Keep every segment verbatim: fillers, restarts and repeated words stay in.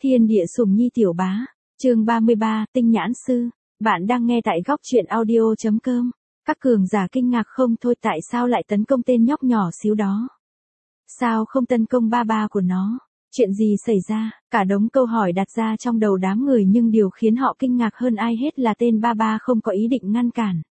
Thiên địa sùng nhi tiểu bá, chương ba mươi ba, tinh nhãn sư. Bạn đang nghe tại góc truyện audio.com. Các cường giả kinh ngạc không thôi, tại sao lại tấn công tên nhóc nhỏ xíu đó? Sao không tấn công ba ba của nó? Chuyện gì xảy ra? Cả đống câu hỏi đặt ra trong đầu đám người, nhưng điều khiến họ kinh ngạc hơn ai hết là tên ba ba không có ý định ngăn cản.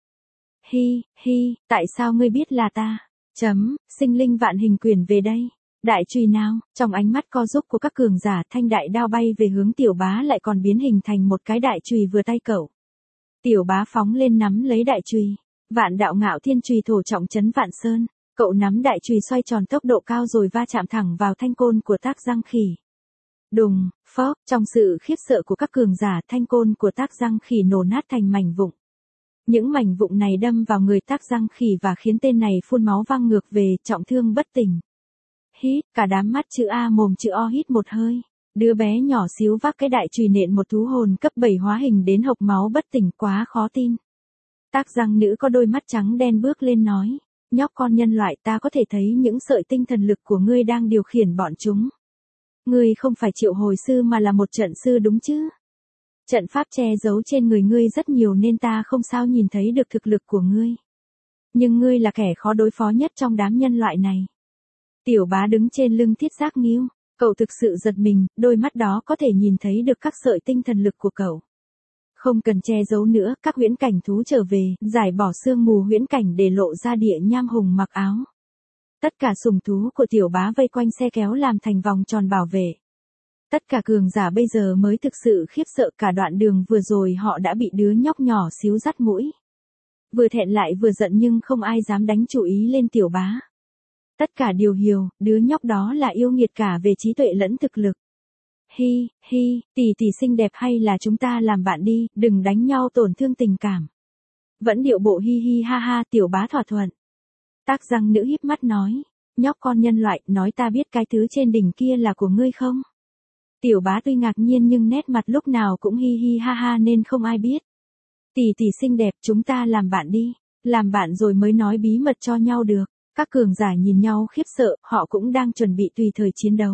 Hi, hi, tại sao ngươi biết là ta? Chấm, sinh linh vạn hình quyền về đây. Đại chùy nào? Trong ánh mắt co rúm của các cường giả, thanh đại đao bay về hướng tiểu bá lại còn biến hình thành một cái đại chùy vừa tay cậu. Tiểu bá phóng lên nắm lấy đại chùy. Vạn đạo ngạo thiên chùy thổ trọng chấn vạn sơn. Cậu nắm đại chùy xoay tròn tốc độ cao rồi va chạm thẳng vào thanh côn của Tác Giang Khỉ. Đùng, phốc, trong sự khiếp sợ của các cường giả, thanh côn của Tác Giang Khỉ nổ nát thành mảnh vụn. Những mảnh vụn này đâm vào người Tác Giang Khỉ và khiến tên này phun máu văng ngược về, trọng thương bất tỉnh. Hít, cả đám mắt chữ A mồm chữ O hít một hơi. Đứa bé nhỏ xíu vác cái đại chùy nện một thú hồn cấp bảy hóa hình đến hộc máu bất tỉnh, quá khó tin. Tác Giang nữ có đôi mắt trắng đen bước lên nói, nhóc con nhân loại, ta có thể thấy những sợi tinh thần lực của ngươi đang điều khiển bọn chúng. Ngươi không phải triệu hồi sư mà là một trận sư đúng chứ? Trận pháp che giấu trên người ngươi rất nhiều nên ta không sao nhìn thấy được thực lực của ngươi. Nhưng ngươi là kẻ khó đối phó nhất trong đám nhân loại này. Tiểu bá đứng trên lưng Thiết Giác Ngưu, cậu thực sự giật mình, đôi mắt đó có thể nhìn thấy được các sợi tinh thần lực của cậu. Không cần che giấu nữa, các huyễn cảnh thú trở về, giải bỏ sương mù huyễn cảnh để lộ ra địa nham hùng mặc áo. Tất cả sùng thú của tiểu bá vây quanh xe kéo làm thành vòng tròn bảo vệ. Tất cả cường giả bây giờ mới thực sự khiếp sợ, cả đoạn đường vừa rồi họ đã bị đứa nhóc nhỏ xíu dắt mũi. Vừa thẹn lại vừa giận nhưng không ai dám đánh chú ý lên tiểu bá. Tất cả đều hiểu, đứa nhóc đó là yêu nghiệt cả về trí tuệ lẫn thực lực. Hi, hi, tỷ tỷ xinh đẹp, hay là chúng ta làm bạn đi, đừng đánh nhau tổn thương tình cảm. Vẫn điệu bộ hi hi ha ha, tiểu bá thỏa thuận. Tác Giang nữ híp mắt nói, nhóc con nhân loại, nói ta biết cái thứ trên đỉnh kia là của ngươi không? Tiểu bá tuy ngạc nhiên nhưng nét mặt lúc nào cũng hi hi ha ha nên không ai biết. Tỷ tỷ xinh đẹp, chúng ta làm bạn đi, làm bạn rồi mới nói bí mật cho nhau được. Các cường giả nhìn nhau khiếp sợ, họ cũng đang chuẩn bị tùy thời chiến đấu.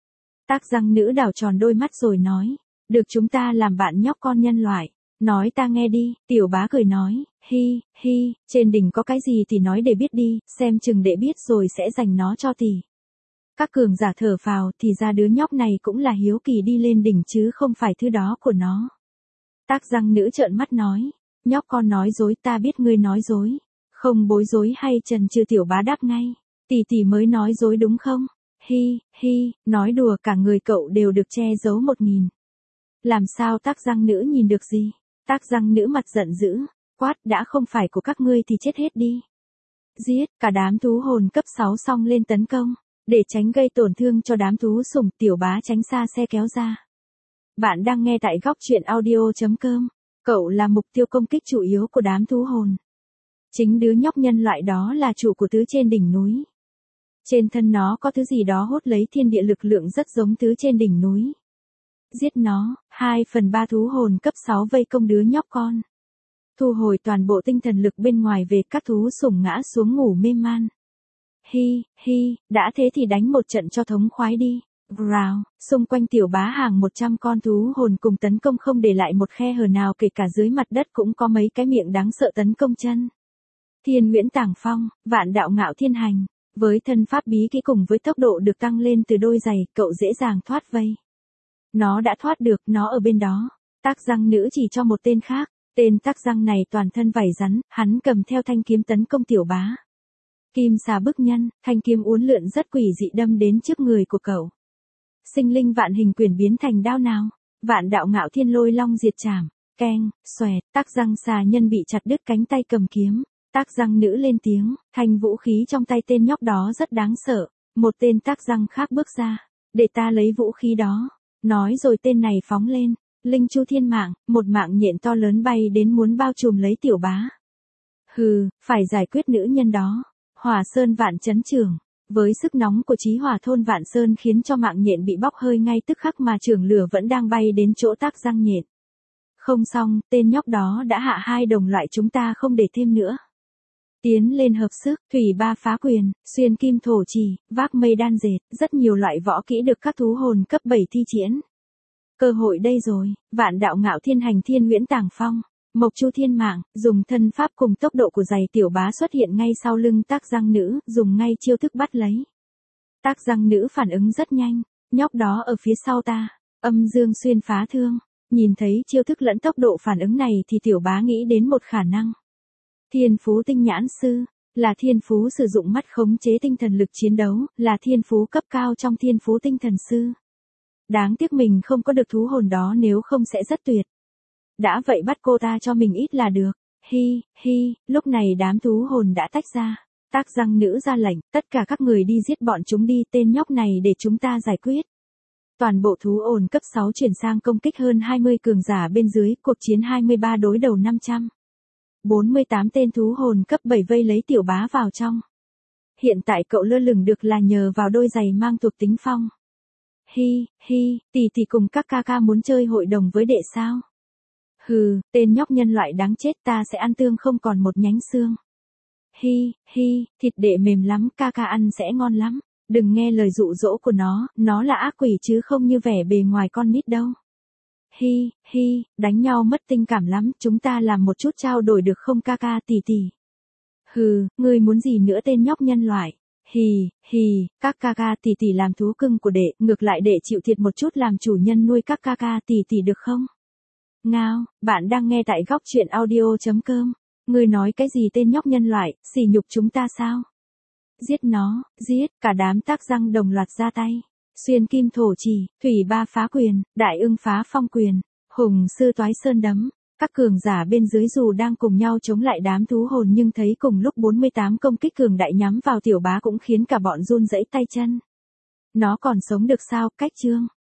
Tác Giang nữ đảo tròn đôi mắt rồi nói, được, chúng ta làm bạn nhóc con nhân loại, nói ta nghe đi. Tiểu bá cười nói, hi, hi, trên đỉnh có cái gì thì nói để biết đi, xem chừng để biết rồi sẽ dành nó cho tỷ. Các cường giả thở phào, thì ra đứa nhóc này cũng là hiếu kỳ đi lên đỉnh chứ không phải thứ đó của nó. Tác Giang nữ trợn mắt nói, nhóc con nói dối, ta biết ngươi nói dối. Không bối rối hay chần chừ, tiểu bá đáp ngay, tỷ tỷ mới nói dối đúng không? Hi, hi, nói đùa, cả người cậu đều được che giấu một nghìn. Làm sao Tác Giang nữ nhìn được gì? Tác Giang nữ mặt giận dữ, quát, đã không phải của các ngươi thì chết hết đi. Giết, cả đám thú hồn cấp sáu xông lên tấn công, để tránh gây tổn thương cho đám thú sủng, tiểu bá tránh xa xe kéo ra. Bạn đang nghe tại góc truyện audio.com, cậu là mục tiêu công kích chủ yếu của đám thú hồn. Chính đứa nhóc nhân loại đó là chủ của thứ trên đỉnh núi. Trên thân nó có thứ gì đó hút lấy thiên địa lực lượng rất giống thứ trên đỉnh núi. Giết nó, hai phần ba thú hồn cấp sáu vây công đứa nhóc con. Thu hồi toàn bộ tinh thần lực bên ngoài về, các thú sủng ngã xuống ngủ mê man. Hi, hi, đã thế thì đánh một trận cho thống khoái đi. Growl, xung quanh tiểu bá hàng một trăm con thú hồn cùng tấn công không để lại một khe hở nào, kể cả dưới mặt đất cũng có mấy cái miệng đáng sợ tấn công chân. Thiên Nguyễn Tàng Phong, Vạn Đạo Ngạo Thiên Hành, với thân pháp bí kỹ cùng với tốc độ được tăng lên từ đôi giày, cậu dễ dàng thoát vây. Nó đã thoát được, nó ở bên đó. Tác Giang nữ chỉ cho một tên khác, tên Tác Giang này toàn thân vảy rắn, hắn cầm theo thanh kiếm tấn công tiểu bá. Kim xà bức nhân, thanh kiếm uốn lượn rất quỷ dị đâm đến trước người của cậu. Sinh linh vạn hình quyền biến thành đao nào, Vạn Đạo Ngạo Thiên Lôi Long diệt trảm, keng, xoẹt, Tác Giang xà nhân bị chặt đứt cánh tay cầm kiếm. Tác Giang nữ lên tiếng, thanh vũ khí trong tay tên nhóc đó rất đáng sợ. Một tên Tác Giang khác bước ra, để ta lấy vũ khí đó. Nói rồi tên này phóng lên, linh chu thiên mạng, một mạng nhện to lớn bay đến muốn bao trùm lấy tiểu bá. Hừ, phải giải quyết nữ nhân đó. Hỏa Sơn Vạn Chấn Trường, với sức nóng của chí hỏa thôn Vạn Sơn khiến cho mạng nhện bị bóc hơi ngay tức khắc, mà trường lửa vẫn đang bay đến chỗ Tác Giang nhện. Không xong, tên nhóc đó đã hạ hai đồng loại, chúng ta không để thêm nữa. Tiến lên hợp sức, thủy ba phá quyền, xuyên kim thổ trì, vác mây đan dệt, rất nhiều loại võ kỹ được các thú hồn cấp bảy thi triển. Cơ hội đây rồi, vạn đạo ngạo thiên hành thiên huyễn tàng phong. Mộc chu thiên mạng, dùng thân pháp cùng tốc độ của giày tiểu bá xuất hiện ngay sau lưng tác giang nữ, dùng ngay chiêu thức bắt lấy. Tác giang nữ phản ứng rất nhanh, nhóc đó ở phía sau ta, âm dương xuyên phá thương. Nhìn thấy chiêu thức lẫn tốc độ phản ứng này thì tiểu bá nghĩ đến một khả năng. Thiên phú tinh nhãn sư, là thiên phú sử dụng mắt khống chế tinh thần lực chiến đấu, là thiên phú cấp cao trong thiên phú tinh thần sư. Đáng tiếc mình không có được thú hồn đó, nếu không sẽ rất tuyệt. Đã vậy bắt cô ta cho mình ít là được. Hi, hi, lúc này đám thú hồn đã tách ra. Tác giang nữ ra lệnh, tất cả các người đi giết bọn chúng đi, tên nhóc này để chúng ta giải quyết. Toàn bộ thú hồn cấp sáu chuyển sang công kích hơn hai mươi cường giả bên dưới, cuộc chiến hai mươi ba đối đầu năm trăm. bốn mươi tám tên thú hồn cấp bảy vây lấy tiểu bá vào trong. Hiện tại cậu lơ lửng được là nhờ vào đôi giày mang thuộc tính phong. Hi, hi, tỷ tỷ cùng các ca ca muốn chơi hội đồng với đệ sao? Hừ, tên nhóc nhân loại đáng chết, ta sẽ ăn tương không còn một nhánh xương. Hi, hi, thịt đệ mềm lắm, ca ca ăn sẽ ngon lắm. Đừng nghe lời dụ dỗ của nó, nó là ác quỷ chứ không như vẻ bề ngoài con nít đâu. Hi, hi, đánh nhau mất tình cảm lắm, chúng ta làm một chút trao đổi được không ca ca tỷ tỷ? Hừ, ngươi muốn gì nữa tên nhóc nhân loại? Hì, hì, các ca ca tỷ tỷ làm thú cưng của đệ, ngược lại đệ chịu thiệt một chút làm chủ nhân nuôi các ca ca tỷ tỷ được không? Ngao, bạn đang nghe tại góc truyện audio chấm com. Ngươi nói cái gì tên nhóc nhân loại, sỉ nhục chúng ta sao? Giết nó, giết, cả đám tác răng đồng loạt ra tay. Xuyên kim thổ chỉ, thủy ba phá quyền, đại ưng phá phong quyền, hùng sư toái sơn đấm. Các cường giả bên dưới dù đang cùng nhau chống lại đám thú hồn nhưng thấy cùng lúc bốn mươi tám công kích cường đại nhắm vào tiểu bá cũng khiến cả bọn run rẩy tay chân. Nó còn sống được sao, cách chương.